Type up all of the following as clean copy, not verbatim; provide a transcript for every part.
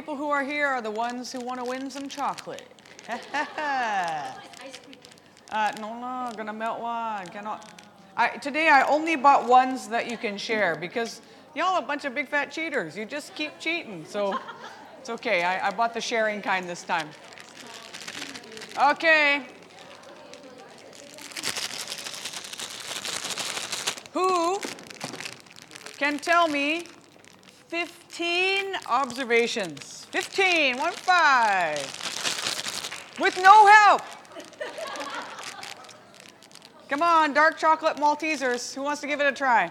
people who are here are the ones who want to win some chocolate. No, gonna melt one. Cannot. Today I only bought ones that you can share because y'all are a bunch of big fat cheaters. You just keep cheating. So it's okay. I bought the sharing kind this time. Okay. Who can tell me 15 observations? 15, 1-5. With no help. Come on, dark chocolate Maltesers. Who wants to give it a try?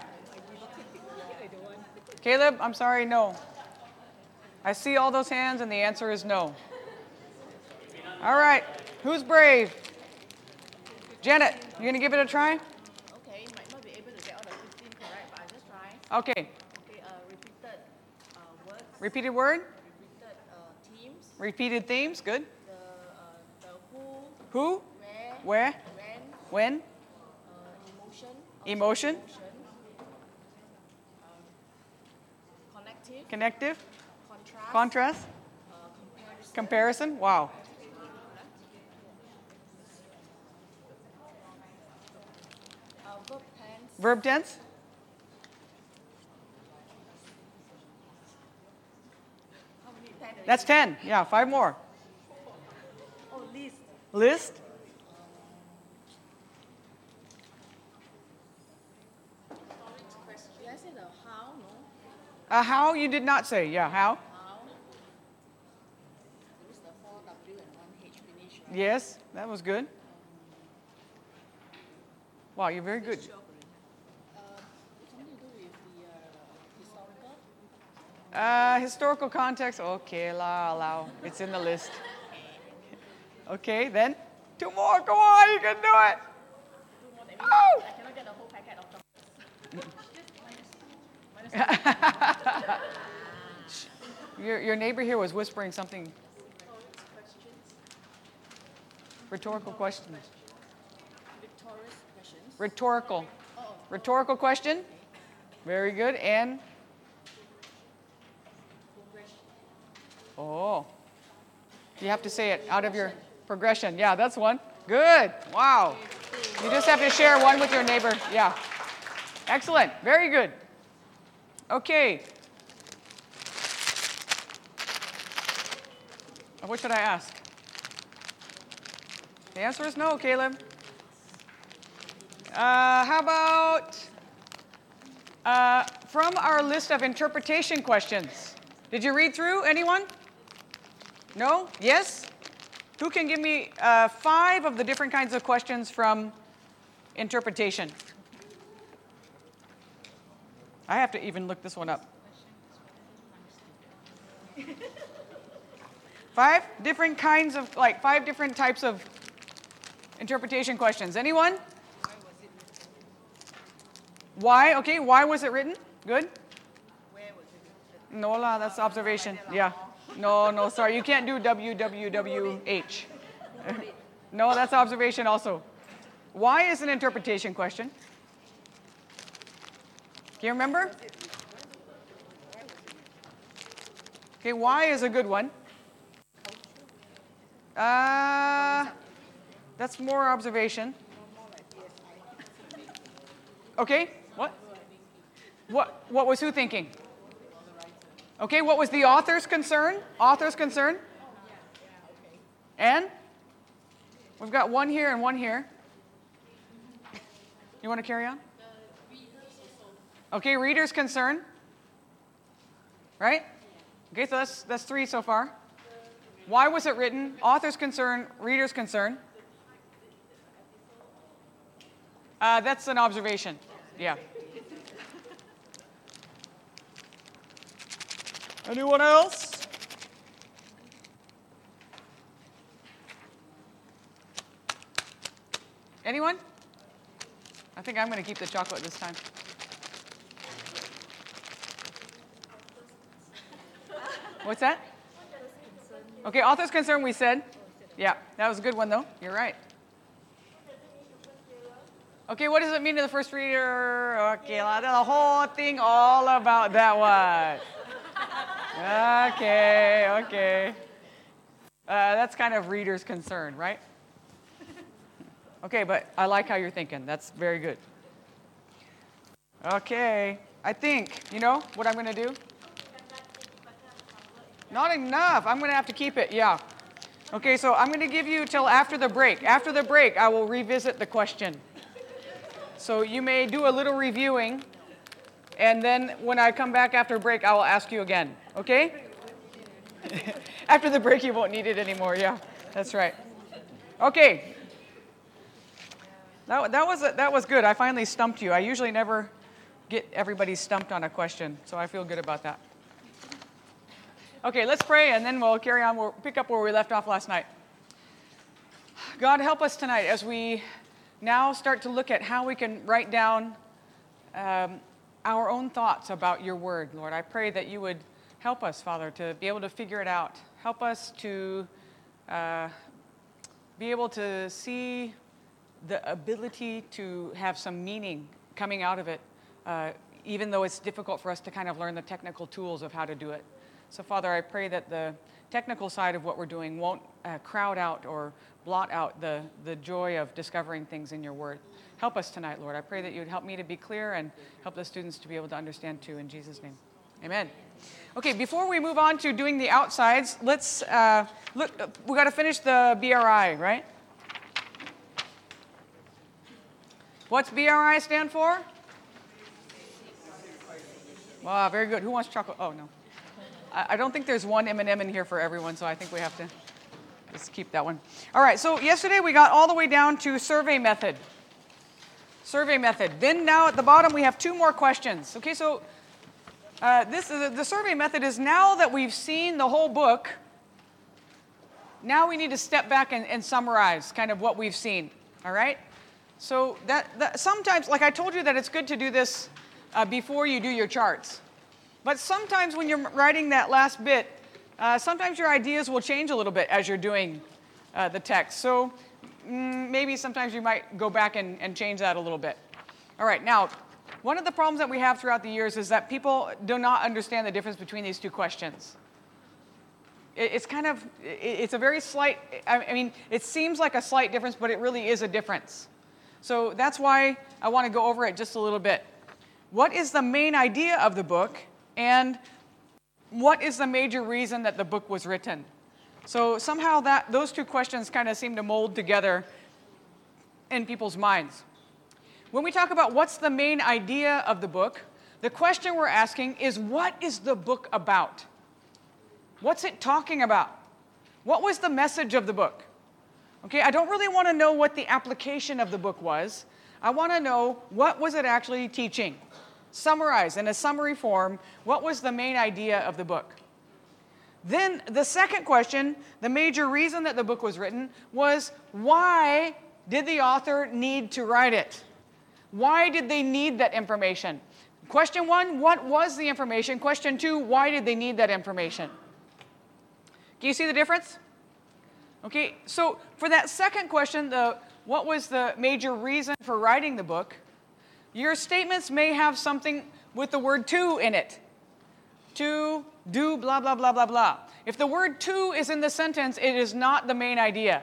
Caleb, I'm sorry, no. I see all those hands and the answer is no. All right, who's brave? Janet, you gonna give it a try? Okay, might not be able to get all the 15 correct, but I'll just try. Okay. Okay, repeated words. Repeated word? Repeated themes. Repeated themes, good. The who. Who? Where. Where? When. When? Emotion. Emotion. Connective. Connective. Contrast. Contrast. Comparison. Wow. Verb tense. Verb tense. How many? 10 already? That's 10. Yeah, 5 more. Oh, list. List. Did I say the how? No. How you did not say. Yeah, how? How? Use the 4W and 1H finish. Right? Yes, that was good. Wow, you're very good. Something to do with the historical. Historical context. Okay, allow. It's in the list. Okay, then 2 more. Go on, you can do it. 2 more. That means Oh! I cannot get the whole packet of chocolates. Your neighbor here was whispering something. Rhetorical questions. Victorious questions. Rhetorical. Rhetorical question. Very good. And oh, you have to say it out of your progression. Yeah, that's one. Good. Wow. You just have to share one with your neighbor. Yeah. Excellent. Very good. Okay. What should I ask? The answer is no, Caleb. How about from our list of interpretation questions? Did you read through? Anyone? No? Yes? Who can give me 5 of the different kinds of questions from interpretation? I have to even look this one up. 5 different kinds of, 5 different types of interpretation questions. Anyone? Why? Okay, why was it written? Good. Where was it? No, la, that's observation. Yeah. No, sorry. You can't do WWWH. No, that's observation also. Why is an interpretation question? Can you remember? Okay, why is a good one? That's more observation. Okay, what? What was who thinking? Okay, what was the author's concern? Author's concern? And? We've got one here and one here. You want to carry on? Okay, reader's concern. Right? Okay, so that's 3 so far. Why was it written? Author's concern, reader's concern. That's an observation. Yeah. Anyone else? Anyone? I think I'm going to keep the chocolate this time. What's that? Okay, author's concern we said. Yeah, that was a good one though. You're right. Okay, what does it mean to the first reader? Okay, the whole thing all about that one. Okay, okay. That's kind of reader's concern, right? Okay, but I like how you're thinking. That's very good. Okay, I think, you know what I'm going to do? Not enough. I'm going to have to keep it, yeah. Okay, so I'm going to give you till after the break. After the break, I will revisit the question. So you may do a little reviewing, and then when I come back after break, I will ask you again, okay? After the break, you won't need it anymore, yeah. That's right. Okay. That was good. I finally stumped you. I usually never get everybody stumped on a question, so I feel good about that. Okay, let's pray, and then we'll carry on. We'll pick up where we left off last night. God, help us tonight as we now start to look at how we can write down our own thoughts about your word, Lord. I pray that you would help us, Father, to be able to figure it out. Help us to be able to see the ability to have some meaning coming out of it, even though it's difficult for us to kind of learn the technical tools of how to do it. So, Father, I pray that the technical side of what we're doing won't crowd out or blot out the joy of discovering things in your word. Help us tonight, Lord. I pray that you would help me to be clear and help the students to be able to understand too, in Jesus' name. Amen. Okay, before we move on to doing the outsides, let's look. We got to finish the BRI, right? What's BRI stand for? Wow, very good. Who wants chocolate? Oh, no. I don't think there's one M&M in here for everyone, so I think we have to just keep that one. All right, so yesterday we got all the way down to survey method. Survey method. Then now at the bottom we have two more questions. Okay, so the survey method is now that we've seen the whole book, now we need to step back and summarize kind of what we've seen. All right? So that sometimes, like I told you that it's good to do this before you do your charts. But sometimes when you're writing that last bit, sometimes your ideas will change a little bit as you're doing the text. So maybe sometimes you might go back and change that a little bit. All right, now, one of the problems that we have throughout the years is that people do not understand the difference between these two questions. It's a very slight, I mean, it seems like a slight difference, but it really is a difference. So that's why I want to go over it just a little bit. What is the main idea of the book? And what is the major reason that the book was written? So somehow those two questions kind of seem to mold together in people's minds. When we talk about what's the main idea of the book, the question we're asking is, what is the book about? What's it talking about? What was the message of the book? Okay, I don't really want to know what the application of the book was. I want to know, what was it actually teaching? Summarize in a summary form, what was the main idea of the book? Then the second question, the major reason that the book was written, was why did the author need to write it? Why did they need that information? Question one, what was the information? Question two, why did they need that information? Can you see the difference? Okay, so for that second question, what was the major reason for writing the book? Your statements may have something with the word to in it. To, do, blah, blah, blah, blah, blah. If the word to is in the sentence, it is not the main idea.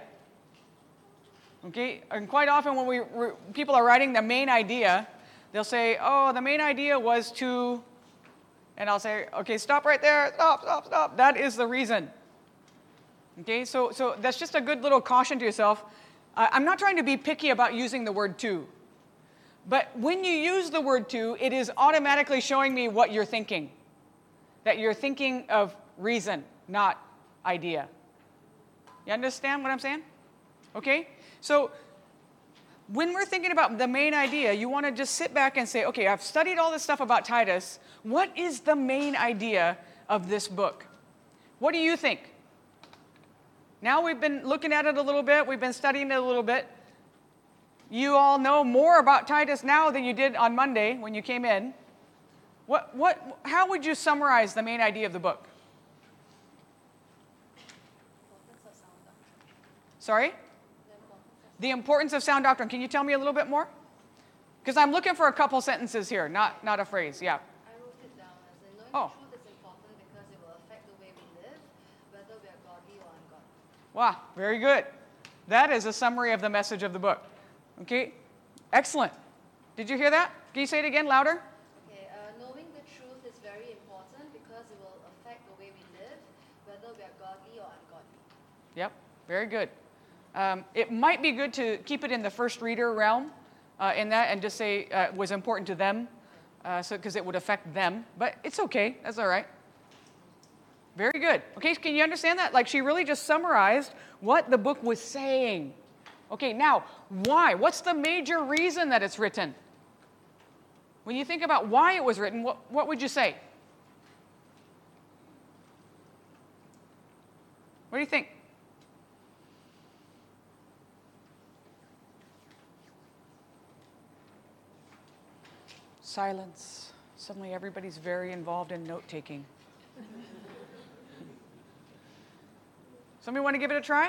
Okay, and quite often when people are writing the main idea, they'll say, oh, the main idea was to, and I'll say, okay, stop right there, stop, stop, stop. That is the reason. Okay, so that's just a good little caution to yourself. I'm not trying to be picky about using the word to. But when you use the word to, it is automatically showing me what you're thinking. That you're thinking of reason, not idea. You understand what I'm saying? Okay? So when we're thinking about the main idea, you want to just sit back and say, okay, I've studied all this stuff about Titus. What is the main idea of this book? What do you think? Now we've been looking at it a little bit. We've been studying it a little bit. You all know more about Titus now than you did on Monday when you came in. How would you summarize the main idea of the book? Sorry? The importance of sound doctrine. Can you tell me a little bit more? Because I'm looking for a couple sentences here, not a phrase. Yeah. I wrote it down as in knowing Oh. the truth is important because it will affect Wow, very good. That is a summary of the message of the book. Okay, excellent. Did you hear that? Can you say it again louder? Okay, knowing the truth is very important because it will affect the way we live, whether we are godly or ungodly. Yep, very good. It might be good to keep it in the first reader realm in that and just say it was important to them because it would affect them. But it's okay. That's all right. Very good. Okay, can you understand that? Like she really just summarized what the book was saying. Okay, now, why? What's the major reason that it's written? When you think about why it was written, what would you say? What do you think? Silence. Suddenly everybody's very involved in note-taking. Somebody want to give it a try?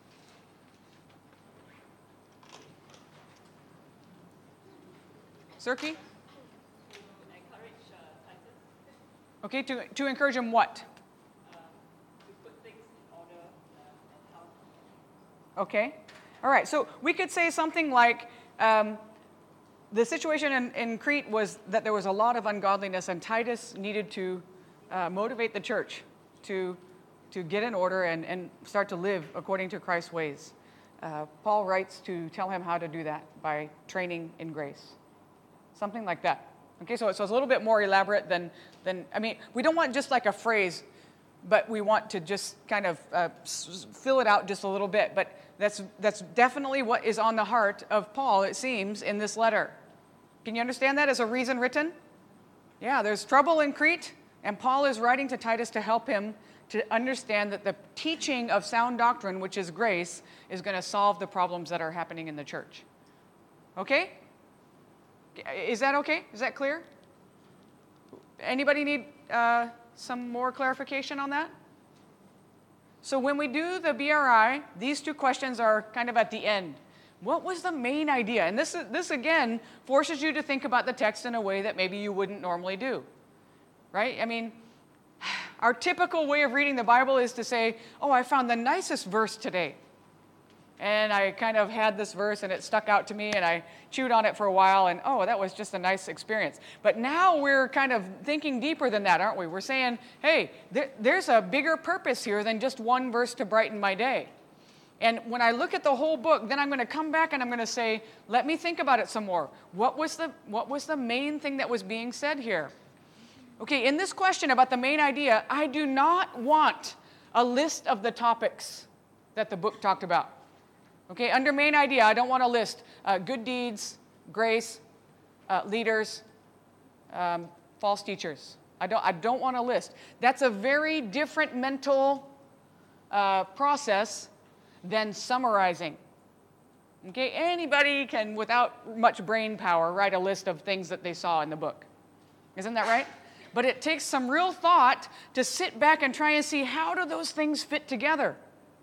Sirki? Okay, to encourage him what? To put things in order and how. Okay. All right, so we could say something like the situation in Crete was that there was a lot of ungodliness, and Titus needed to motivate the church to get in order and start to live according to Christ's ways. Paul writes to tell him how to do that by training in grace. Something like that. Okay, so it's a little bit more elaborate than I mean, we don't want just like a phrase, but we want to just kind of fill it out just a little bit. But that's definitely what is on the heart of Paul, it seems, in this letter. Can you understand that as a reason written? Yeah, there's trouble in Crete, and Paul is writing to Titus to help him to understand that the teaching of sound doctrine, which is grace, is going to solve the problems that are happening in the church. Okay? Is that okay? Is that clear? Anybody need some more clarification on that? So when we do the BRI, these two questions are kind of at the end. What was the main idea? And this again forces you to think about the text in a way that maybe you wouldn't normally do. Right? I mean, our typical way of reading the Bible is to say, oh, I found the nicest verse today. And I kind of had this verse and it stuck out to me and I chewed on it for a while and, oh, that was just a nice experience. But now we're kind of thinking deeper than that, aren't we? We're saying, hey, there's a bigger purpose here than just one verse to brighten my day. And when I look at the whole book, then I'm going to come back and I'm going to say, let me think about it some more. What was the main thing that was being said here? Okay, in this question about the main idea, I do not want a list of the topics that the book talked about. Okay, under main idea, I don't want to list good deeds, grace, leaders, false teachers. I don't want to list. That's a very different mental process than summarizing. Okay, anybody can, without much brain power, write a list of things that they saw in the book. Isn't that right? But it takes some real thought to sit back and try and see how do those things fit together.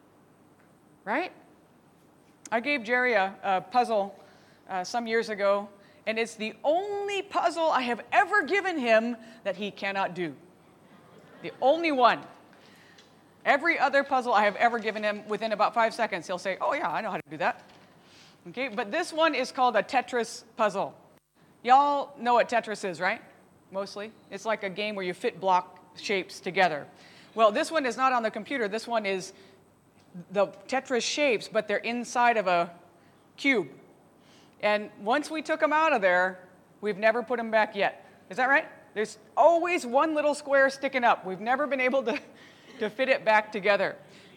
Right? I gave Jerry a puzzle some years ago, and it's the only puzzle I have ever given him that he cannot do. The only one. Every other puzzle I have ever given him, within about 5 seconds, he'll say, oh yeah, I know how to do that. Okay, but this one is called a Tetris puzzle. Y'all know what Tetris is, right? Mostly. It's like a game where you fit block shapes together. Well, this one is not on the computer. This one is the Tetris shapes, but they're inside of a cube. And once we took them out of there, we've never put them back yet. Is that right? There's always one little square sticking up. We've never been able to fit it back together.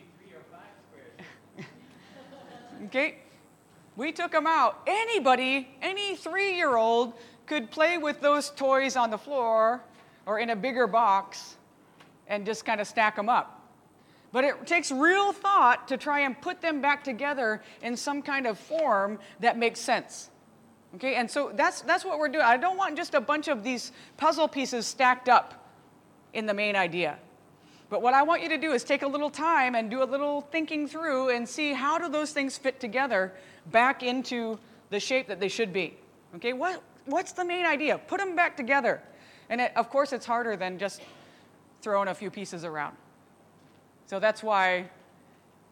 Okay? We took them out. Anybody, any 3-year-old could play with those toys on the floor or in a bigger box and just kind of stack them up. But it takes real thought to try and put them back together in some kind of form that makes sense. Okay, and so that's what we're doing. I don't want just a bunch of these puzzle pieces stacked up in the main idea. But what I want you to do is take a little time and do a little thinking through and see how do those things fit together back into the shape that they should be. Okay, what's the main idea? Put them back together. And of course, it's harder than just throwing a few pieces around. So that's why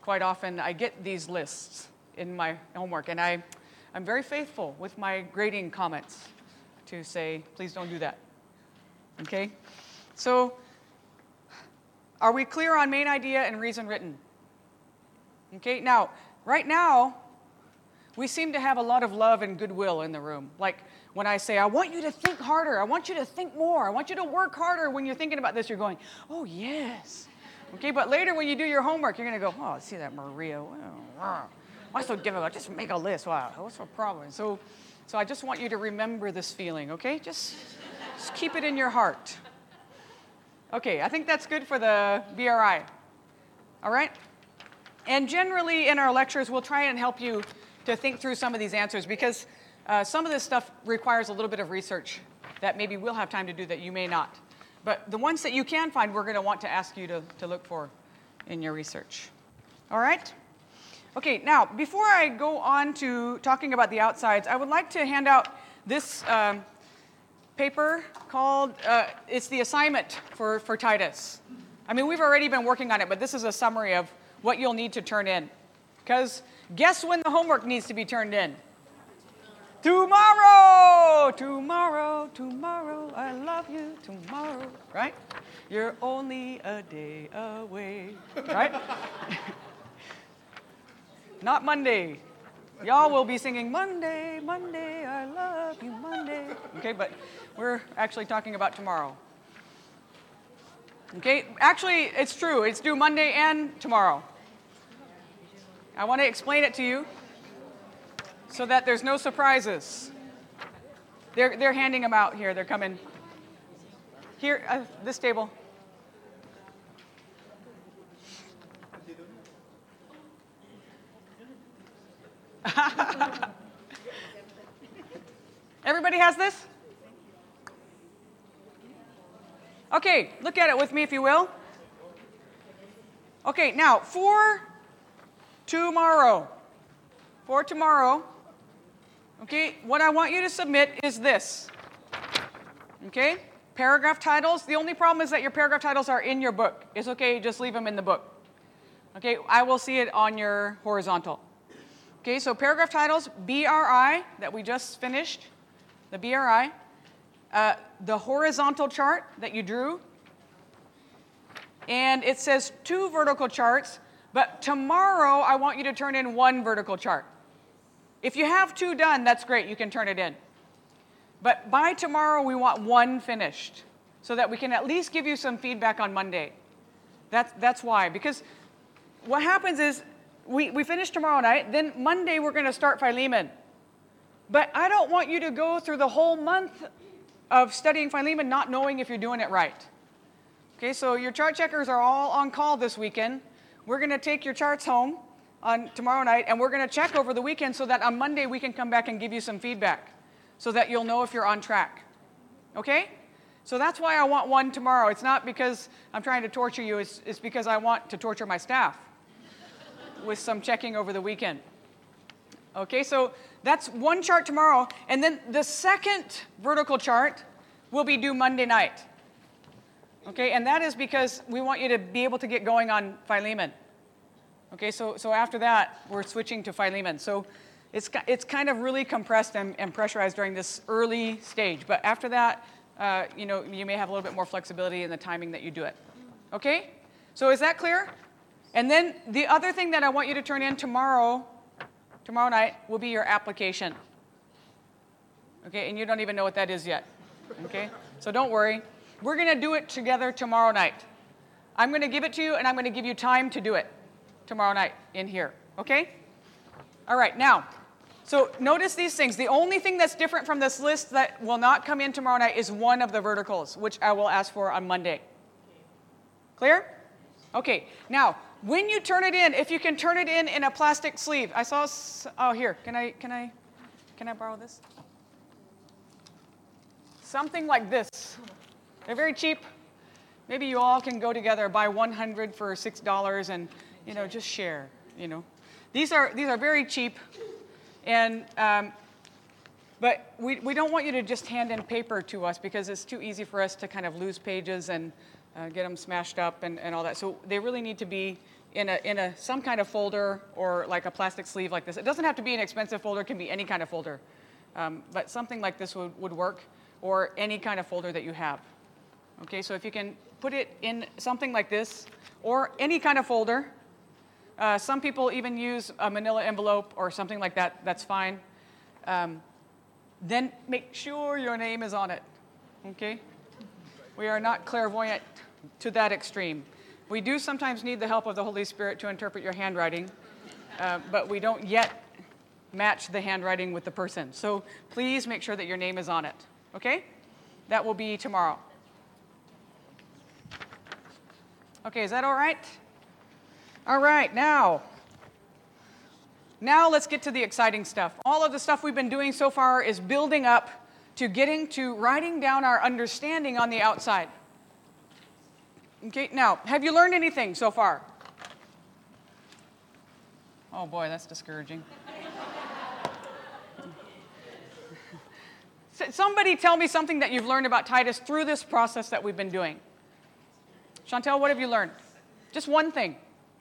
quite often I get these lists in my homework, and I'm very faithful with my grading comments to say, please don't do that. Okay? So, are we clear on main idea and reason written? Okay, now, right now, we seem to have a lot of love and goodwill in the room. Like when I say, I want you to think harder, I want you to think more, I want you to work harder when you're thinking about this, you're going, oh, yes. Okay, but later when you do your homework, you're going to go, oh, see that Maria, why so difficult? Just make a list. Wow, what's the problem? So I just want you to remember this feeling, okay? Just keep it in your heart. Okay, I think that's good for the BRI. All right? And generally in our lectures, we'll try and help you to think through some of these answers because some of this stuff requires a little bit of research that maybe we'll have time to do that you may not. But the ones that you can find, we're going to want to ask you to look for in your research. All right? Okay, now, before I go on to talking about the outsides, I would like to hand out this paper called, it's the assignment for Titus. I mean, we've already been working on it, but this is a summary of what you'll need to turn in. Because guess when the homework needs to be turned in? Tomorrow! Tomorrow, tomorrow, I love you tomorrow. Right? You're only a day away. Right? Not Monday. Y'all will be singing Monday, Monday, I love you, Monday. Okay, but we're actually talking about tomorrow. Okay, actually, it's true. It's due Monday and tomorrow. I want to explain it to you so that there's no surprises. They're handing them out here. They're coming. Here, this table. Everybody has this? Okay, look at it with me if you will. Okay, now for tomorrow, okay, what I want you to submit is this. Okay, paragraph titles. The only problem is that your paragraph titles are in your book. It's okay, just leave them in the book. Okay, I will see it on your horizontal. Okay, so paragraph titles, BRI, that we just finished, the BRI, the horizontal chart that you drew, and it says 2 vertical charts, but tomorrow I want you to turn in 1 vertical chart. If you have 2 done, that's great, you can turn it in. But by tomorrow, we want 1 finished, so that we can at least give you some feedback on Monday. That's why, because what happens is, we finish tomorrow night, then Monday we're going to start Philemon. But I don't want you to go through the whole month of studying Philemon not knowing if you're doing it right. Okay, so your chart checkers are all on call this weekend. We're going to take your charts home on tomorrow night, and we're going to check over the weekend so that on Monday we can come back and give you some feedback so that you'll know if you're on track. Okay? So that's why I want 1 tomorrow. It's not because I'm trying to torture you. It's because I want to torture my staff with some checking over the weekend. Okay, so that's 1 chart tomorrow, and then the second vertical chart will be due Monday night. Okay, and that is because we want you to be able to get going on Philemon. Okay, so after that, we're switching to Philemon. So it's kind of really compressed and pressurized during this early stage, but after that, you know, you may have a little bit more flexibility in the timing that you do it. Okay, so is that clear? And then the other thing that I want you to turn in tomorrow night, will be your application. Okay, and you don't even know what that is yet. Okay, so don't worry. We're going to do it together tomorrow night. I'm going to give it to you, and I'm going to give you time to do it tomorrow night in here. Okay? All right, now, so notice these things. The only thing that's different from this list that will not come in tomorrow night is 1 of the verticals, which I will ask for on Monday. Clear? Okay, now, when you turn it in, if you can turn it in a plastic sleeve. I saw, oh, here, can I borrow this? Something like this. They're very cheap. Maybe you all can go together, buy 100 for $6 and, you know, just share, you know. These are very cheap, and, but we don't want you to just hand in paper to us because it's too easy for us to kind of lose pages and get them smashed up and all that. So they really need to be in some kind of folder or like a plastic sleeve like this. It doesn't have to be an expensive folder. It can be any kind of folder. But something like this would work, or any kind of folder that you have. Okay, so if you can put it in something like this or any kind of folder. Some people even use a manila envelope or something like that. That's fine. Then make sure your name is on it. Okay? We are not clairvoyant to that extreme. We do sometimes need the help of the Holy Spirit to interpret your handwriting, but we don't yet match the handwriting with the person. So please make sure that your name is on it. Okay? That will be tomorrow. Okay, is that all right? All right, now let's get to the exciting stuff. All of the stuff we've been doing so far is building up to getting to writing down our understanding on the outside. Okay, now, have you learned anything so far? Oh boy, that's discouraging. Somebody tell me something that you've learned about Titus through this process that we've been doing. Chantel, what have you learned? Just one thing.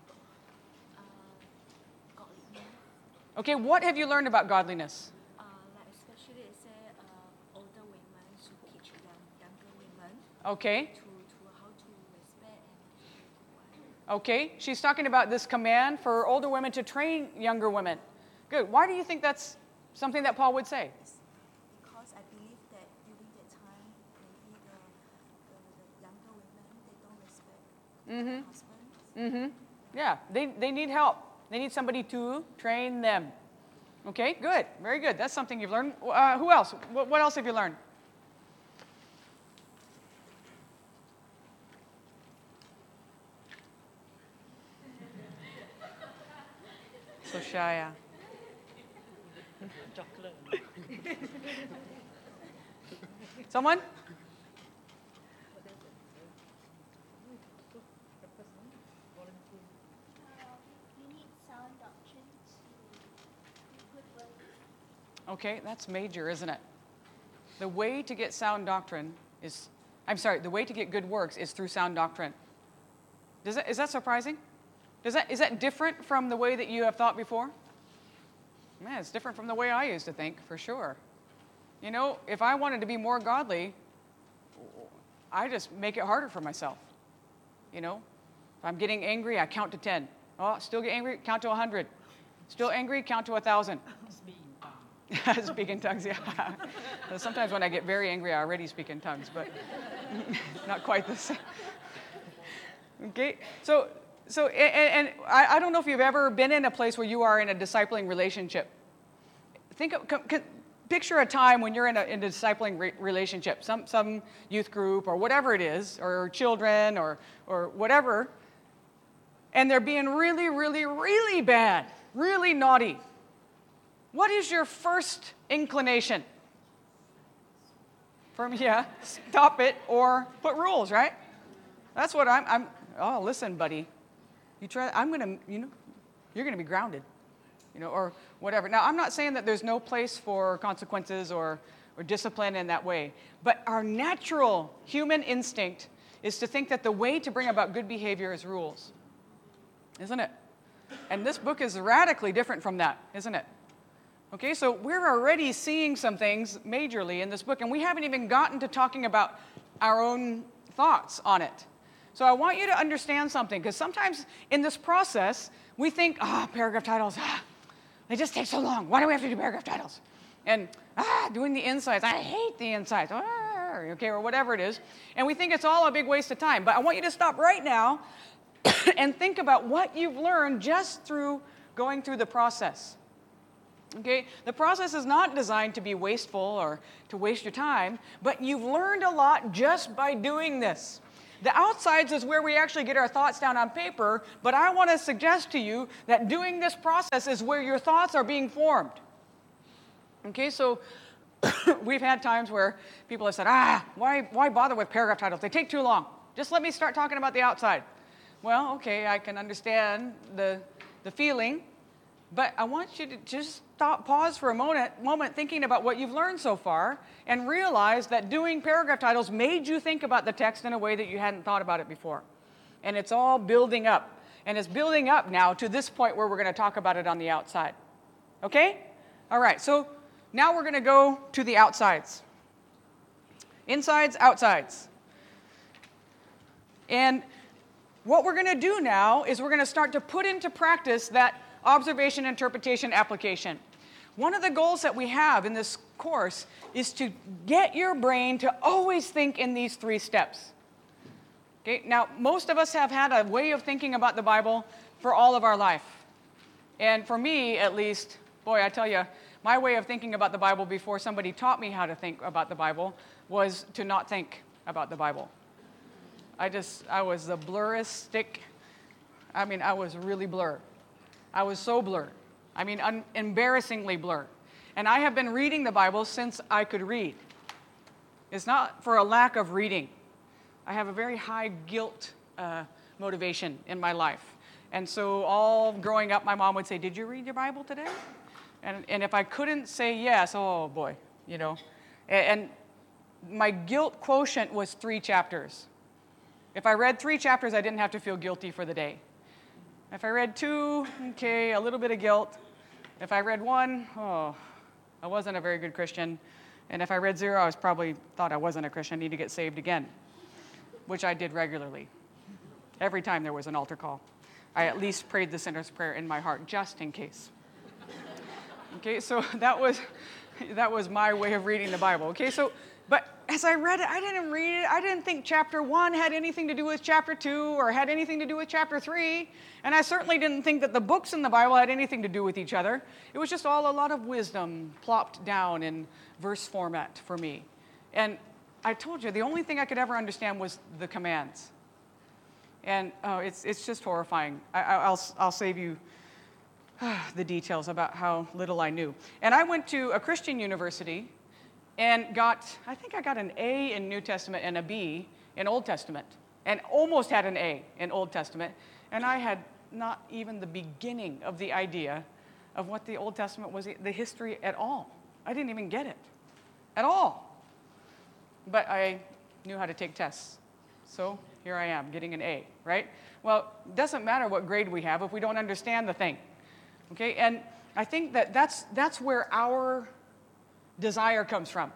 Godliness. Okay, what have you learned about godliness? Like especially it say older women should teach younger women Okay, to how to respect and okay. She's talking about this command for older women to train younger women. Good. Why do you think that's something that Paul would say? because I believe that during that time maybe the younger women they don't respect their husbands. Yeah, they need help. They need somebody to train them. Okay, good. Very good. That's something you've learned. Who else? What else have you learned? So shy. Someone? You need sound doctrine to do good work. Okay, that's major, isn't it? The way to get sound doctrine is, the way to get good works is through sound doctrine. Is that surprising? Is that different from the way that you have thought before? Man, it's different from the way I used to think, for sure. You know, if I wanted to be more godly, I just make it harder for myself. You know, if I'm getting angry, I count to 10. Oh, still get angry? Count to 100. Still angry? Count to 1,000. Speak in tongues, yeah. Sometimes when I get very angry, I already speak in tongues, but not quite the same. Okay, so I don't know if you've ever been in a place where you are in a discipling relationship. Picture a time when you're in a discipling relationship, some youth group or whatever it is, or children or whatever, and they're being really, really, really bad, really naughty. What is your first inclination? Stop it or put rules, right? That's what oh, listen, buddy. You're gonna be grounded, or whatever. Now, I'm not saying that there's no place for consequences or discipline in that way, but our natural human instinct is to think that the way to bring about good behavior is rules, isn't it? And this book is radically different from that, isn't it? Okay, so we're already seeing some things majorly in this book, and we haven't even gotten to talking about our own thoughts on it. So I want you to understand something, because sometimes in this process, we think, paragraph titles, they just take so long. Why do we have to do paragraph titles? And, doing the insights, I hate the insights, okay, or whatever it is. And we think it's all a big waste of time. But I want you to stop right now and think about what you've learned just through going through the process. Okay, the process is not designed to be wasteful or to waste your time, but you've learned a lot just by doing this. The outsides is where we actually get our thoughts down on paper, but I want to suggest to you that doing this process is where your thoughts are being formed. Okay, so we've had times where people have said, why bother with paragraph titles? They take too long. Just let me start talking about the outside. Well, okay, I can understand the feeling, But I want you to just stop, pause for a moment thinking about what you've learned so far and realize that doing paragraph titles made you think about the text in a way that you hadn't thought about it before. And it's all building up. And it's building up now to this point where we're going to talk about it on the outside. Okay? All right, so now we're going to go to the outsides. Insides, outsides. And what we're going to do now is we're going to start to put into practice that observation, interpretation, application. One of the goals that we have in this course is to get your brain to always think in these 3 steps. Okay? Now, most of us have had a way of thinking about the Bible for all of our life. And for me, at least, boy, I tell you, my way of thinking about the Bible before somebody taught me how to think about the Bible was to not think about the Bible. I was the blurriest stick. I mean, I was really blurred. I was so blurred. I mean, embarrassingly blurred. And I have been reading the Bible since I could read. It's not for a lack of reading. I have a very high guilt motivation in my life. And so all growing up, my mom would say, "Did you read your Bible today?" And if I couldn't say yes, oh boy, you know. And my guilt quotient was 3 chapters. If I read 3 chapters, I didn't have to feel guilty for the day. If I read 2, okay, a little bit of guilt. If I read 1, oh, I wasn't a very good Christian. And if I read 0, I probably thought I wasn't a Christian, I need to get saved again, which I did regularly. Every time there was an altar call, I at least prayed the sinner's prayer in my heart, just in case. Okay, so that was my way of reading the Bible. Okay, so, but as I read it, I didn't think chapter 1 had anything to do with chapter 2 or had anything to do with chapter 3. And I certainly didn't think that the books in the Bible had anything to do with each other. It was just all a lot of wisdom plopped down in verse format for me. And I told you, the only thing I could ever understand was the commands. And it's just horrifying. I'll save you the details about how little I knew. And I went to a Christian university and I think I got an A in New Testament and a B in Old Testament, and almost had an A in Old Testament, and I had not even the beginning of the idea of what the Old Testament was, the history at all. I didn't even get it at all. But I knew how to take tests. So here I am, getting an A, right? Well, it doesn't matter what grade we have if we don't understand the thing. Okay, and I think that's where our desire comes from.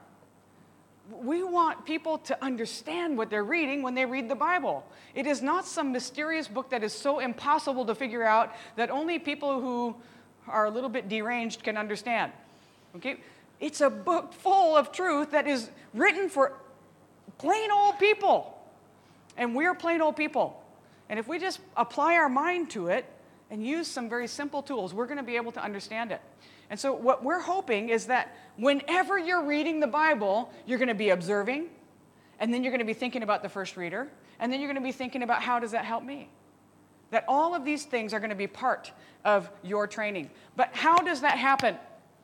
We want people to understand what they're reading when they read the Bible. It is not some mysterious book that is so impossible to figure out that only people who are a little bit deranged can understand. Okay, it's a book full of truth that is written for plain old people. And we're plain old people. And if we just apply our mind to it and use some very simple tools, we're going to be able to understand it. And so what we're hoping is that whenever you're reading the Bible, you're going to be observing, and then you're going to be thinking about the first reader, and then you're going to be thinking about how does that help me? That all of these things are going to be part of your training. But how does that happen?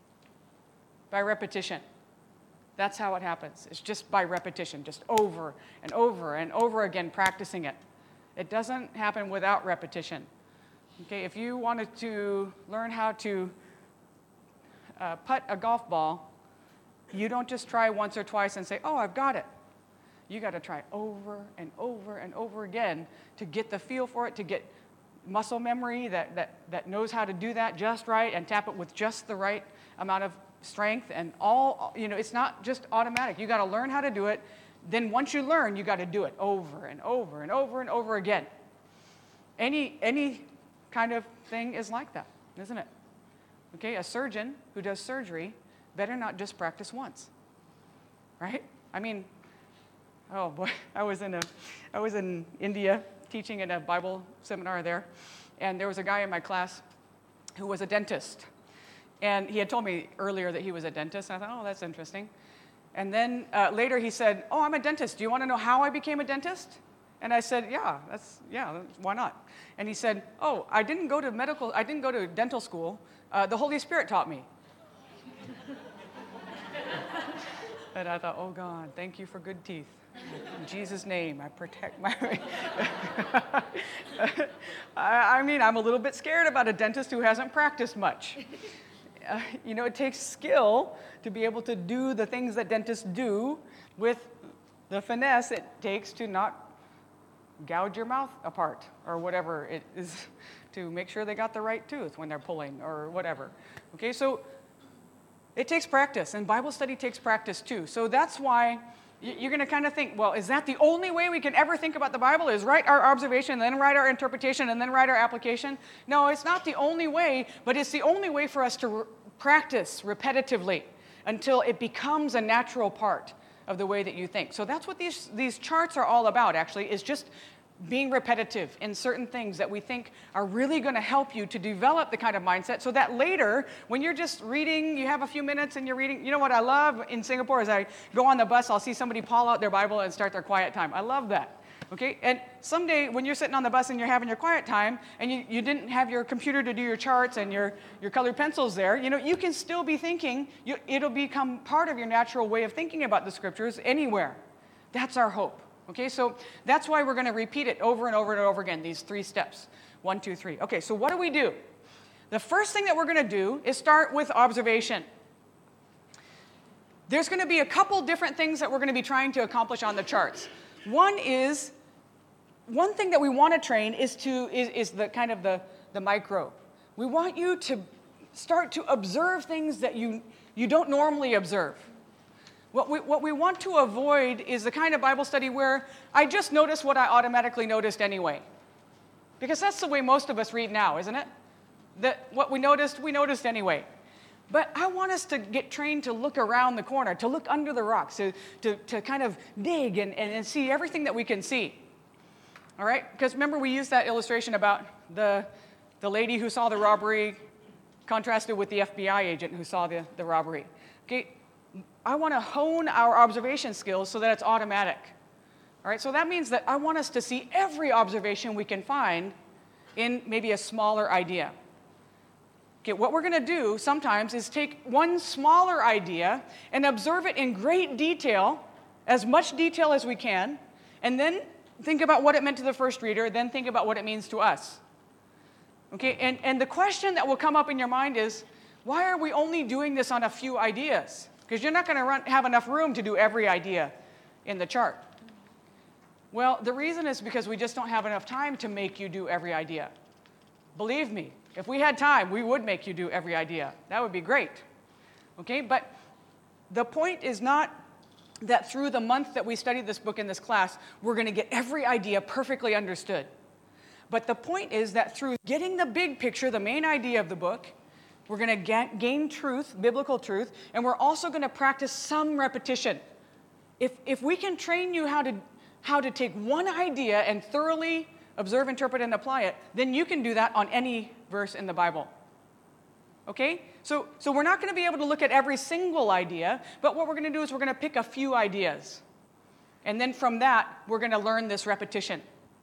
By repetition. That's how it happens. It's just by repetition, just over and over and over again practicing it. It doesn't happen without repetition. Okay, if you wanted to learn how to putt a golf ball, you don't just try once or twice and say, "Oh, I've got it." You got to try over and over and over again to get the feel for it, to get muscle memory that knows how to do that just right and tap it with just the right amount of strength and all, it's not just automatic. You got to learn how to do it. Then once you learn, you got to do it over and over and over and over again. Any kind of thing is like that, isn't it? Okay, a surgeon who does surgery better not just practice once, right? I mean, oh boy, I was in India teaching in a Bible seminar there, and there was a guy in my class who was a dentist. And he had told me earlier that he was a dentist, and I thought, oh, that's interesting. And then later he said, "Oh, I'm a dentist. Do you want to know how I became a dentist?" And I said, yeah, why not? And he said, "Oh, I didn't go to dental school. The Holy Spirit taught me." And I thought, oh God, thank you for good teeth. In Jesus' name, I protect my... I mean, I'm a little bit scared about a dentist who hasn't practiced much. You know, it takes skill to be able to do the things that dentists do with the finesse it takes to not gouge your mouth apart or whatever it is, to make sure they got the right tooth when they're pulling or whatever. Okay, so it takes practice, and Bible study takes practice too. So that's why you're going to kind of think, well, is that the only way we can ever think about the Bible, is write our observation, then write our interpretation, and then write our application? No, it's not the only way, but it's the only way for us to practice repetitively until it becomes a natural part of the way that you think. So that's what these charts are all about, actually, is just being repetitive in certain things that we think are really going to help you to develop the kind of mindset, so that later, when you're just reading, you have a few minutes and you're reading. You know what I love in Singapore is I go on the bus, I'll see somebody pull out their Bible and start their quiet time. I love that. Okay, and someday when you're sitting on the bus and you're having your quiet time and you didn't have your computer to do your charts and your colored pencils there, you know, you can still be thinking. It'll become part of your natural way of thinking about the scriptures anywhere. That's our hope. Okay, so that's why we're going to repeat it over and over and over again, these 3 steps. 1, 2, 3. Okay, so what do? The first thing that we're going to do is start with observation. There's going to be a couple different things that we're going to be trying to accomplish on the charts. One thing that we want to train is the kind of the micro. We want you to start to observe things that you don't normally observe. What we want to avoid is the kind of Bible study where I just notice what I automatically noticed anyway. Because that's the way most of us read now, isn't it? That what we noticed anyway. But I want us to get trained to look around the corner, to look under the rocks, to kind of dig and see everything that we can see. All right? Because remember, we used that illustration about the lady who saw the robbery contrasted with the FBI agent who saw the robbery. Okay? I want to hone our observation skills so that it's automatic. All right? So that means that I want us to see every observation we can find in maybe a smaller idea. Okay, what we're going to do sometimes is take one smaller idea and observe it in great detail, as much detail as we can, and then think about what it meant to the first reader, then think about what it means to us. Okay, and the question that will come up in your mind is, why are we only doing this on a few ideas? Because you're not going to have enough room to do every idea in the chart. Well, the reason is because we just don't have enough time to make you do every idea. Believe me, if we had time, we would make you do every idea. That would be great. Okay, but the point is not that through the month that we study this book in this class, we're going to get every idea perfectly understood. But the point is that through getting the big picture, the main idea of the book, we're going to gain truth, biblical truth, and we're also going to practice some repetition. If we can train you how to take one idea and thoroughly observe, interpret, and apply it, then you can do that on any verse in the Bible. Okay? So we're not going to be able to look at every single idea, but what we're going to do is we're going to pick a few ideas. And then from that, we're going to learn this repetition.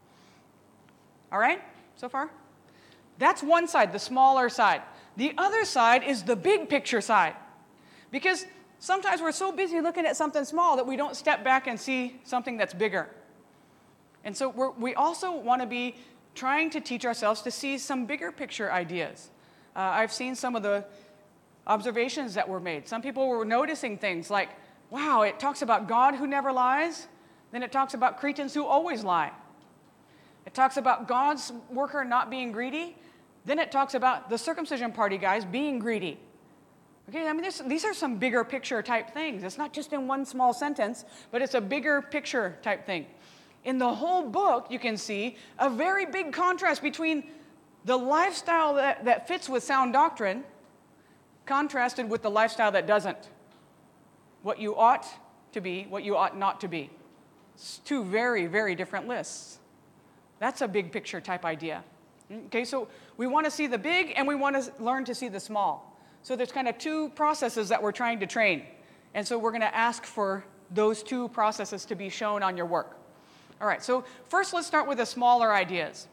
All right? So far? That's one side, the smaller side. The other side is the big picture side. Because sometimes we're so busy looking at something small that we don't step back and see something that's bigger. And so we also want to be trying to teach ourselves to see some bigger picture ideas. I've seen some of the observations that were made. Some people were noticing things like, wow, it talks about God who never lies. Then it talks about Cretans who always lie. It talks about God's worker not being greedy. Then it talks about the circumcision party guys being greedy. Okay, I mean, these are some bigger picture type things. It's not just in one small sentence, but it's a bigger picture type thing. In the whole book, you can see a very big contrast between the lifestyle that fits with sound doctrine contrasted with the lifestyle that doesn't. What you ought to be, what you ought not to be. It's 2 very, very different lists. That's a big picture type idea. Okay, so we want to see the big and we want to learn to see the small. So there's kind of 2 processes that we're trying to train. And so we're going to ask for those 2 processes to be shown on your work. All right, so first let's start with the smaller ideas.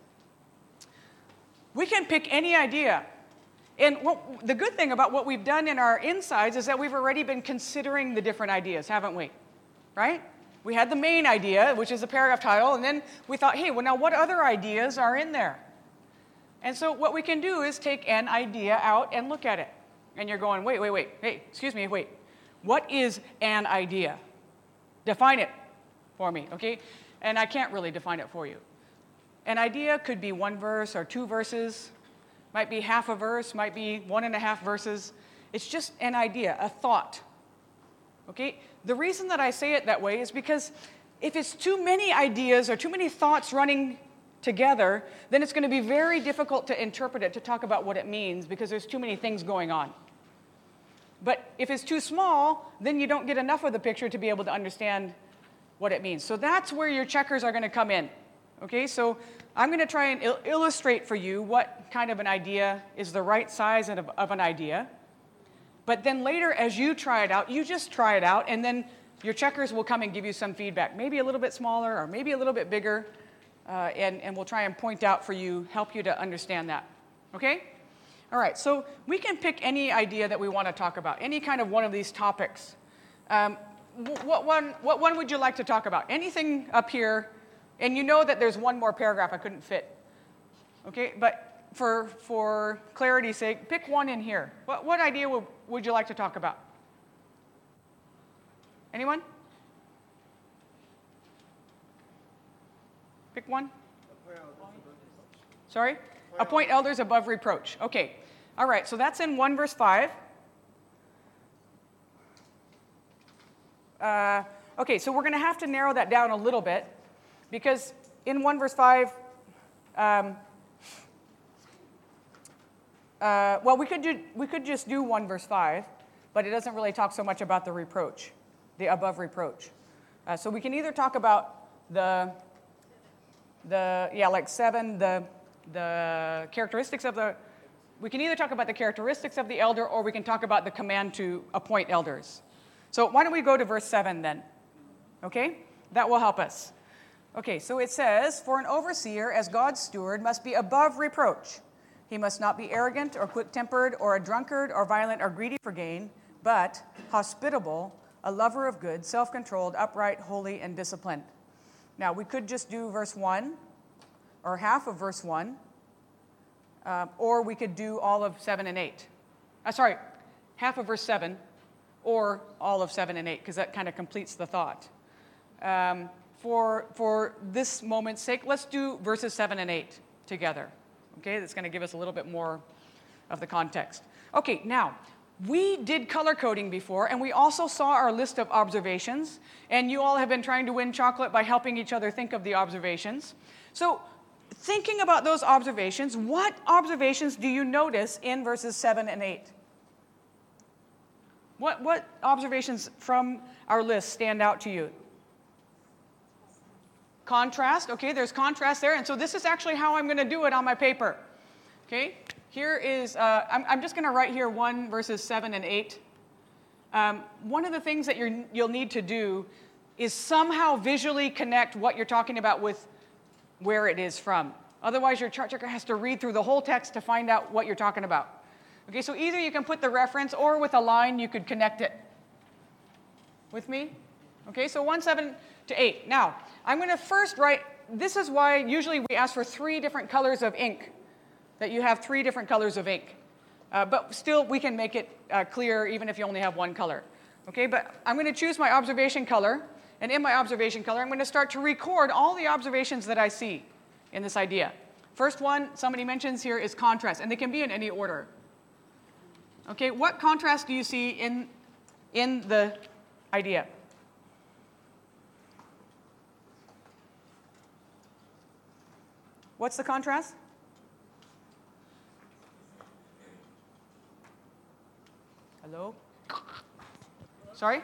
We can pick any idea. And the good thing about what we've done in our insides is that we've already been considering the different ideas, haven't we? Right? We had the main idea, which is the paragraph title, and then we thought, hey, well, now what other ideas are in there? And so what we can do is take an idea out and look at it. And you're going, wait, hey, excuse me, wait. What is an idea? Define it for me, okay? And I can't really define it for you. An idea could be one verse or two verses, might be half a verse, might be 1.5 verses. It's just an idea, a thought, okay? The reason that I say it that way is because if it's too many ideas or too many thoughts running together, then it's going to be very difficult to interpret it, to talk about what it means, because there's too many things going on. But if it's too small, then you don't get enough of the picture to be able to understand what it means. So that's where your checkers are going to come in. Okay, so I'm going to try and illustrate for you what kind of an idea is the right size of an idea. But then later, as you try it out, you just try it out, and then your checkers will come and give you some feedback. Maybe a little bit smaller or maybe a little bit bigger, and we'll try and point out for you, help you to understand that. Okay? All right, so we can pick any idea that we want to talk about, any kind of one of these topics. What one would you like to talk about? Anything up here, and you know that there's one more paragraph I couldn't fit. Okay, but for clarity's sake, pick one in here. What idea would you like to talk about? Anyone? Pick one. Sorry? Appoint elders above reproach. Okay. All right, so that's in 1 verse 5. Okay, so we're going to have to narrow that down a little bit, because in 1 verse 5, well, we could just do 1 verse 5, but it doesn't really talk so much about the reproach, the above reproach. So we can either talk about like 7, the characteristics of the, we can either talk about the characteristics of the elder, or we can talk about the command to appoint elders. So why don't we go to verse 7 then? Okay? That will help us. Okay, so it says, "For an overseer as God's steward must be above reproach. He must not be arrogant or quick-tempered or a drunkard or violent or greedy for gain, but hospitable, a lover of good, self-controlled, upright, holy, and disciplined." Now, we could just do verse 1 or half of verse 1, or we could do all of 7 and 8. Sorry, half of verse 7 or all of 7 and 8, because that kind of completes the thought. For this moment's sake, let's do verses 7 and 8 together. Okay, that's going to give us a little bit more of the context. Okay, now, we did color coding before, and we also saw our list of observations, and you all have been trying to win chocolate by helping each other think of the observations. So, thinking about those observations, what observations do you notice in verses 7 and 8? What observations from our list stand out to you? Contrast, okay, there's contrast there, and so this is actually how I'm going to do it on my paper. Okay, here is, I'm just going to write here 1 verses 7 and 8. One of the things that you'll need to do is somehow visually connect what you're talking about with where it is from. Otherwise, your chart checker has to read through the whole text to find out what you're talking about. Okay, so either you can put the reference, or with a line you could connect it. With me? Okay, so 1, 7 to 8. Now, I'm going to first write, this is why usually we ask for 3 different colors of ink, that you have 3 different colors of ink. But still, we can make it clear even if you only have 1 color. Okay, but I'm going to choose my observation color, and in my observation color, I'm going to start to record all the observations that I see in this idea. First one, somebody mentions here, is contrast, and they can be in any order. Okay, what contrast do you see in the idea? What's the contrast? Hello? Sorry?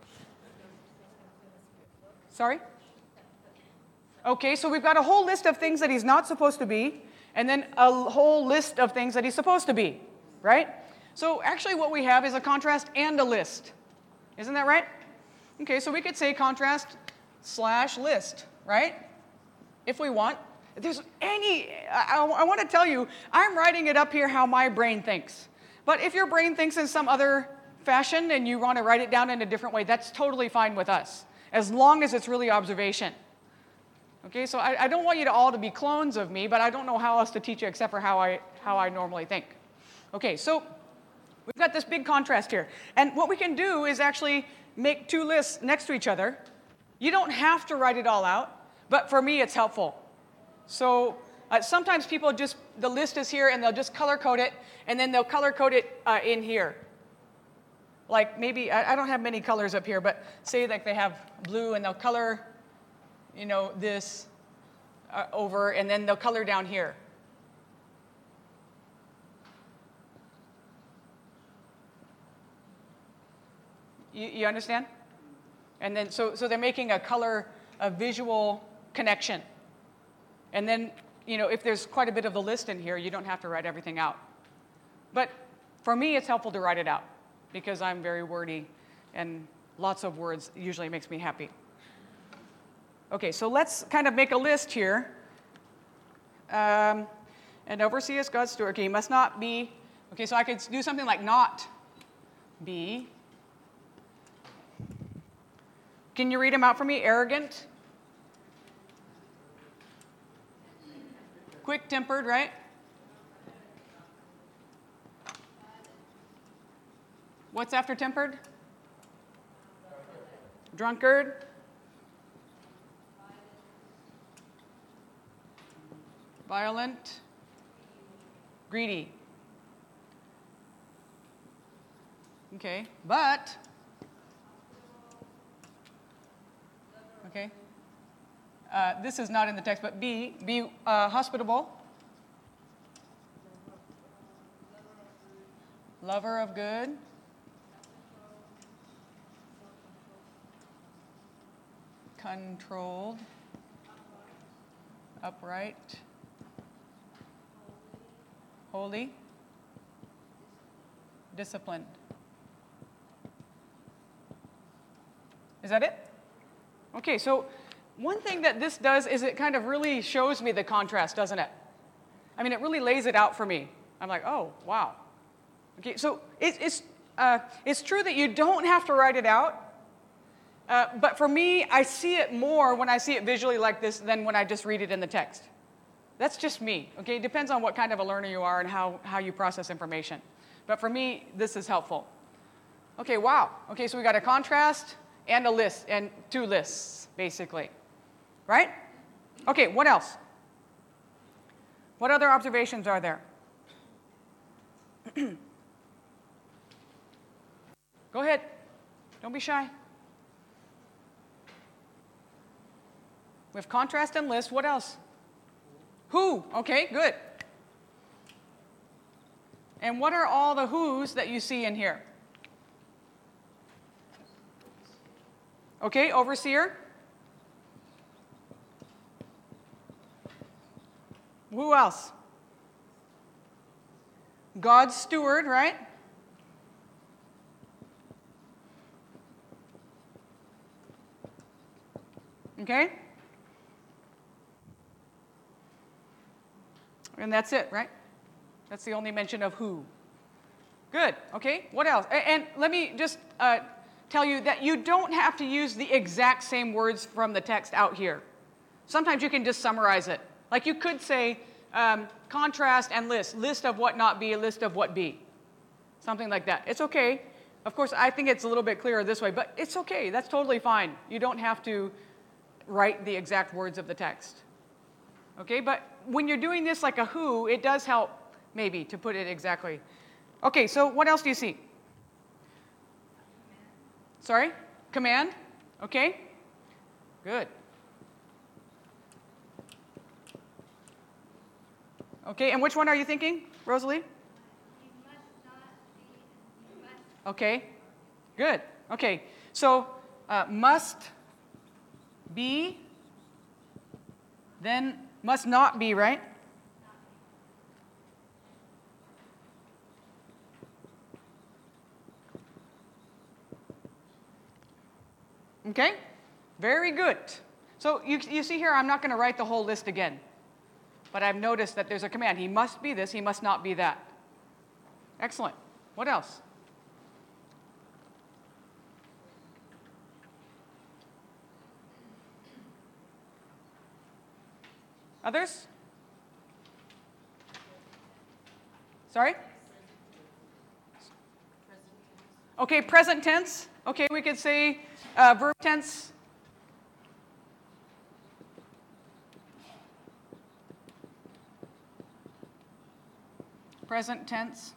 Sorry? Okay, so we've got a whole list of things that he's not supposed to be, and then a whole list of things that he's supposed to be, right? So actually what we have is a contrast and a list. Isn't that right? Okay, so we could say contrast / list, right? If we want. If there's any, I want to tell you, I'm writing it up here how my brain thinks. But if your brain thinks in some other fashion and you want to write it down in a different way, that's totally fine with us. as long as it's really observation. Okay, so I don't want you to all to be clones of me, but I don't know how else to teach you except for how I normally think. Okay, so we've got this big contrast here. And what we can do is actually make two lists next to each other. You don't have to write it all out, but for me it's helpful. So sometimes people just, the list is here and they'll just color code it, and then they'll color code it in here. Like maybe, I don't have many colors up here, but say like they have blue and they'll color, this over, and then they'll color down here. You understand? And then, so they're making a visual connection. And then, if there's quite a bit of the list in here, you don't have to write everything out. But for me, it's helpful to write it out because I'm very wordy, and lots of words usually makes me happy. Okay, so let's kind of make a list here. And oversee as God's steward. Okay, he must not be. Okay, so I could do something like not be. Can you read them out for me? Arrogant. Quick-tempered, right? What's after tempered? Drunkard. Violent. Greedy. Okay, but, okay, this is not in the text, but be hospitable. Lover of good. Controlled. Upright. Holy. Disciplined. Is that it? Okay, so one thing that this does is it kind of really shows me the contrast, doesn't it? I mean, it really lays it out for me. I'm like, oh, wow. Okay, so it's true that you don't have to write it out, but for me, I see it more when I see it visually like this than when I just read it in the text. That's just me, okay? It depends on what kind of a learner you are and how you process information. But for me, this is helpful. Okay, wow. Okay, so we got a contrast and a list, and two lists, basically. Right? Okay, what else? What other observations are there? Go ahead. Don't be shy. We have contrast and list. What else? Who? Okay, good. And what are all the who's that you see in here? Okay, overseer. Who else? God's steward, right? Okay? And that's it, right? That's the only mention of who. Good. Okay, what else? And let me just tell you that you don't have to use the exact same words from the text out here. Sometimes you can just summarize it. Like you could say contrast and list of what not be, a list of what be. Something like that. It's okay. Of course, I think it's a little bit clearer this way, but it's okay. That's totally fine. You don't have to write the exact words of the text. Okay, but when you're doing this like a who, it does help maybe to put it exactly. Okay, so what else do you see? Sorry? Command? Okay. Good. Okay, and which one are you thinking, Rosalie? Okay, good. Okay, so must be, then must not be, right? Okay, very good. So you see here, I'm not going to write the whole list again. But I've noticed that there's a command. He must be this, he must not be that. Excellent. What else? Others? Sorry? Okay, present tense. Okay, we could say verb tense. Present tense.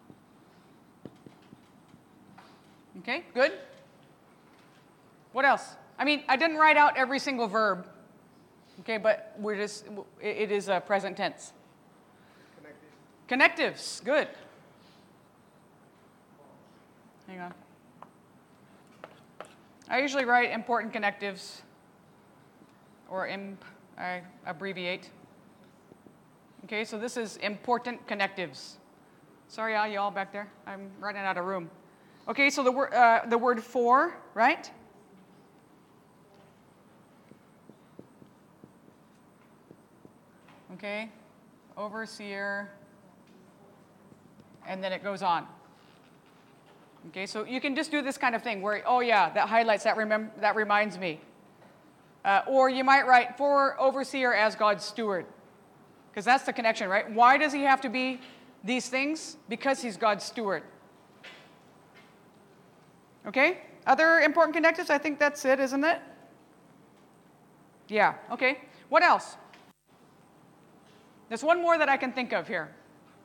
Okay, good. What else? I mean, I didn't write out every single verb. Okay, but it is a present tense. Connectives, good. Hang on. I usually write important connectives, or I abbreviate. Okay, so this is important connectives. Sorry, y'all back there. I'm running out of room. Okay, so the word for, right? Okay, overseer, and then it goes on. Okay, so you can just do this kind of thing where, oh yeah, that highlights, that reminds me. Or you might write, for overseer as God's steward. Because that's the connection, right? Why does he have to be these things? Because he's God's steward. Okay? Other important connectives? I think that's it, isn't it? Yeah, okay. What else? There's one more that I can think of here.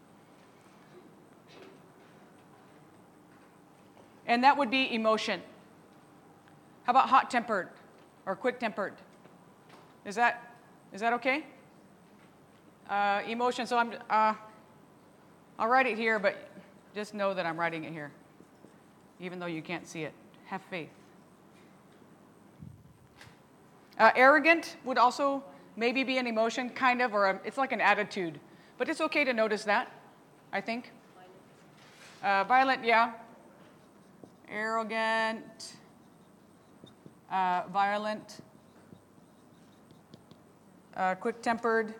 And that would be emotion. How about hot-tempered or quick-tempered? Is that okay? Emotion, so I'll write it here, but just know that I'm writing it here, even though you can't see it. Have faith. Arrogant would also maybe be an emotion, kind of, or it's like an attitude. But it's okay to notice that, I think. Violent, yeah. Arrogant, violent, quick-tempered.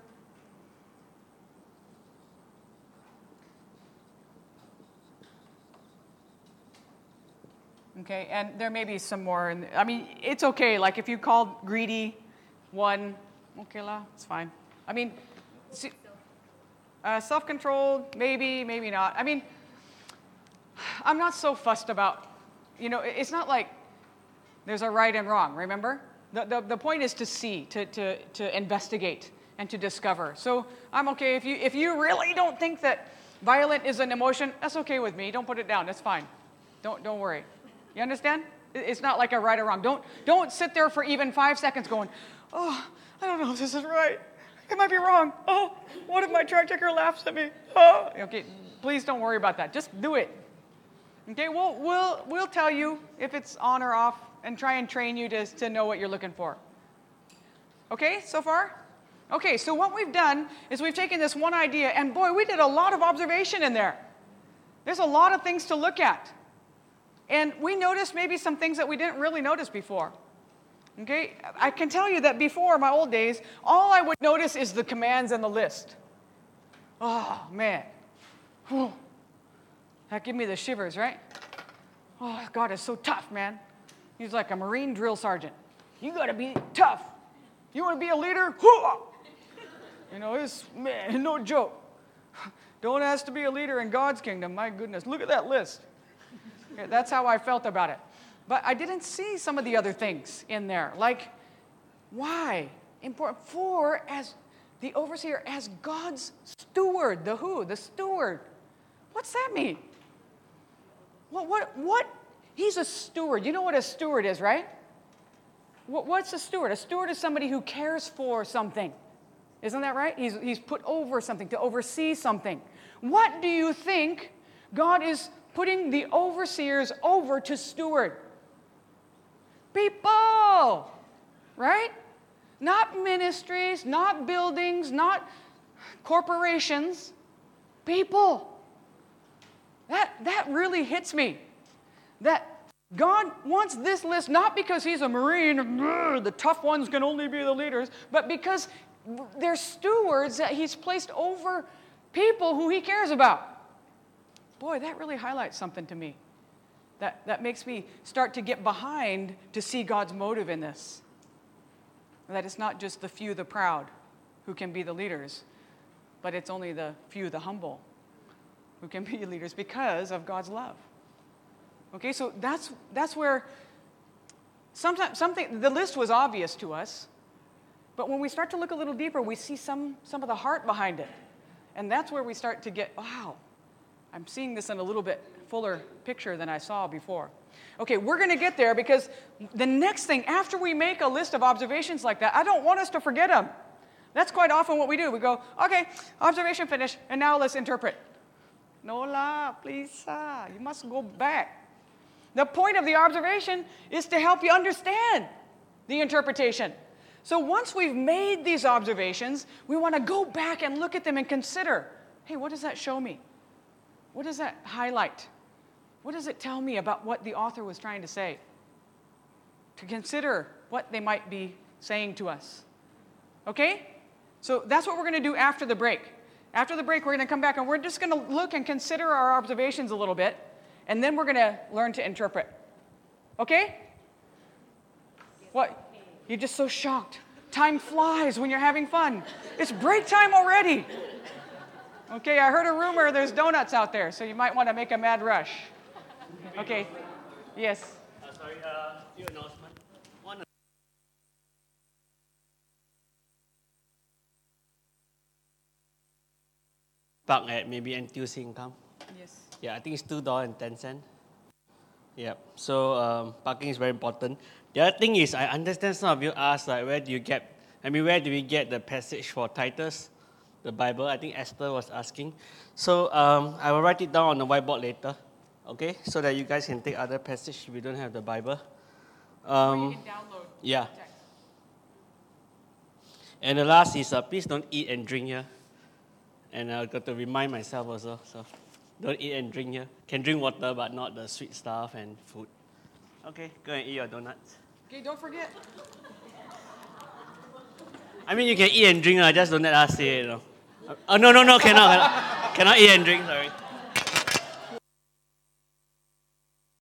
Okay, and there may be some more. I mean, it's okay. Like if you called greedy one, okay la, it's fine. I mean, self-controlled, maybe not. I mean, I'm not so fussed about, it's not like there's a right and wrong, remember? The point is to see, to investigate, and to discover. So I'm okay. If you really don't think that violent is an emotion, that's okay with me. Don't put it down. That's fine. Don't worry. You understand? It's not like a right or wrong. Don't sit there for even 5 seconds going, oh, I don't know if this is right. It might be wrong. Oh, what if my track checker laughs at me? Oh. Okay, please don't worry about that. Just do it. Okay, we'll tell you if it's on or off and try and train you to know what you're looking for. Okay, so far? Okay, so what we've done is we've taken this one idea, and boy, we did a lot of observation in there. There's a lot of things to look at. And we noticed maybe some things that we didn't really notice before. Okay? I can tell you that before, my old days, all I would notice is the commands and the list. Oh, man. Whew. That gave me the shivers, right? Oh, God is so tough, man. He's like a Marine drill sergeant. You got to be tough. You want to be a leader? It's, man, no joke. Don't ask to be a leader in God's kingdom. My goodness, look at that list. Okay, that's how I felt about it. But I didn't see some of the other things in there. Like, why? Important. For, as the overseer, as God's steward. The who? The steward. What's that mean? What? He's a steward. You know what a steward is, right? What's a steward? A steward is somebody who cares for something. Isn't that right? He's put over something, to oversee something. What do you think God is putting the overseers over to steward? People, right? Not ministries, not buildings, not corporations. People. That really hits me. That God wants this list not because he's a Marine, the tough ones can only be the leaders, but because they're stewards that he's placed over people who he cares about. Boy, that really highlights something to me. That makes me start to get behind to see God's motive in this. That it's not just the few, the proud, who can be the leaders, but it's only the few, the humble, who can be leaders because of God's love. Okay, so that's where sometimes the list was obvious to us, but when we start to look a little deeper, we see some of the heart behind it. And that's where we start to get, wow, I'm seeing this in a little bit fuller picture than I saw before. Okay, we're going to get there because the next thing, after we make a list of observations like that, I don't want us to forget them. That's quite often what we do. We go, okay, observation finished, and now let's interpret. No la, please, you must go back. The point of the observation is to help you understand the interpretation. So once we've made these observations, we want to go back and look at them and consider, hey, what does that show me? What does that highlight? What does it tell me about what the author was trying to say? To consider what they might be saying to us. Okay? So that's what we're going to do after the break. After the break, we're going to come back and we're just going to look and consider our observations a little bit, and then we're going to learn to interpret. Okay? What? You're just so shocked. Time flies when you're having fun. It's break time already. Okay, I heard a rumor there's donuts out there, so you might want to make a mad rush. Okay. Yes. Sorry, few announcement. One. Park at maybe NTUC income. Yes. Yeah, I think it's $2.10. Yeah. So parking is very important. The other thing is, I understand some of you ask, like, where do we get the passage for Titus, the Bible? I think Esther was asking. So I will write it down on the whiteboard later, okay? So that you guys can take other passage if you don't have the Bible. You can download. Yeah. Text. And the last is, please don't eat and drink here. And I've got to remind myself also, so don't eat and drink here. Can drink water, but not the sweet stuff and food. Okay, go and eat your donuts. Okay, don't forget. I mean, you can eat and drink, just don't let us say it, you know. Oh, no, cannot eat and drink, sorry.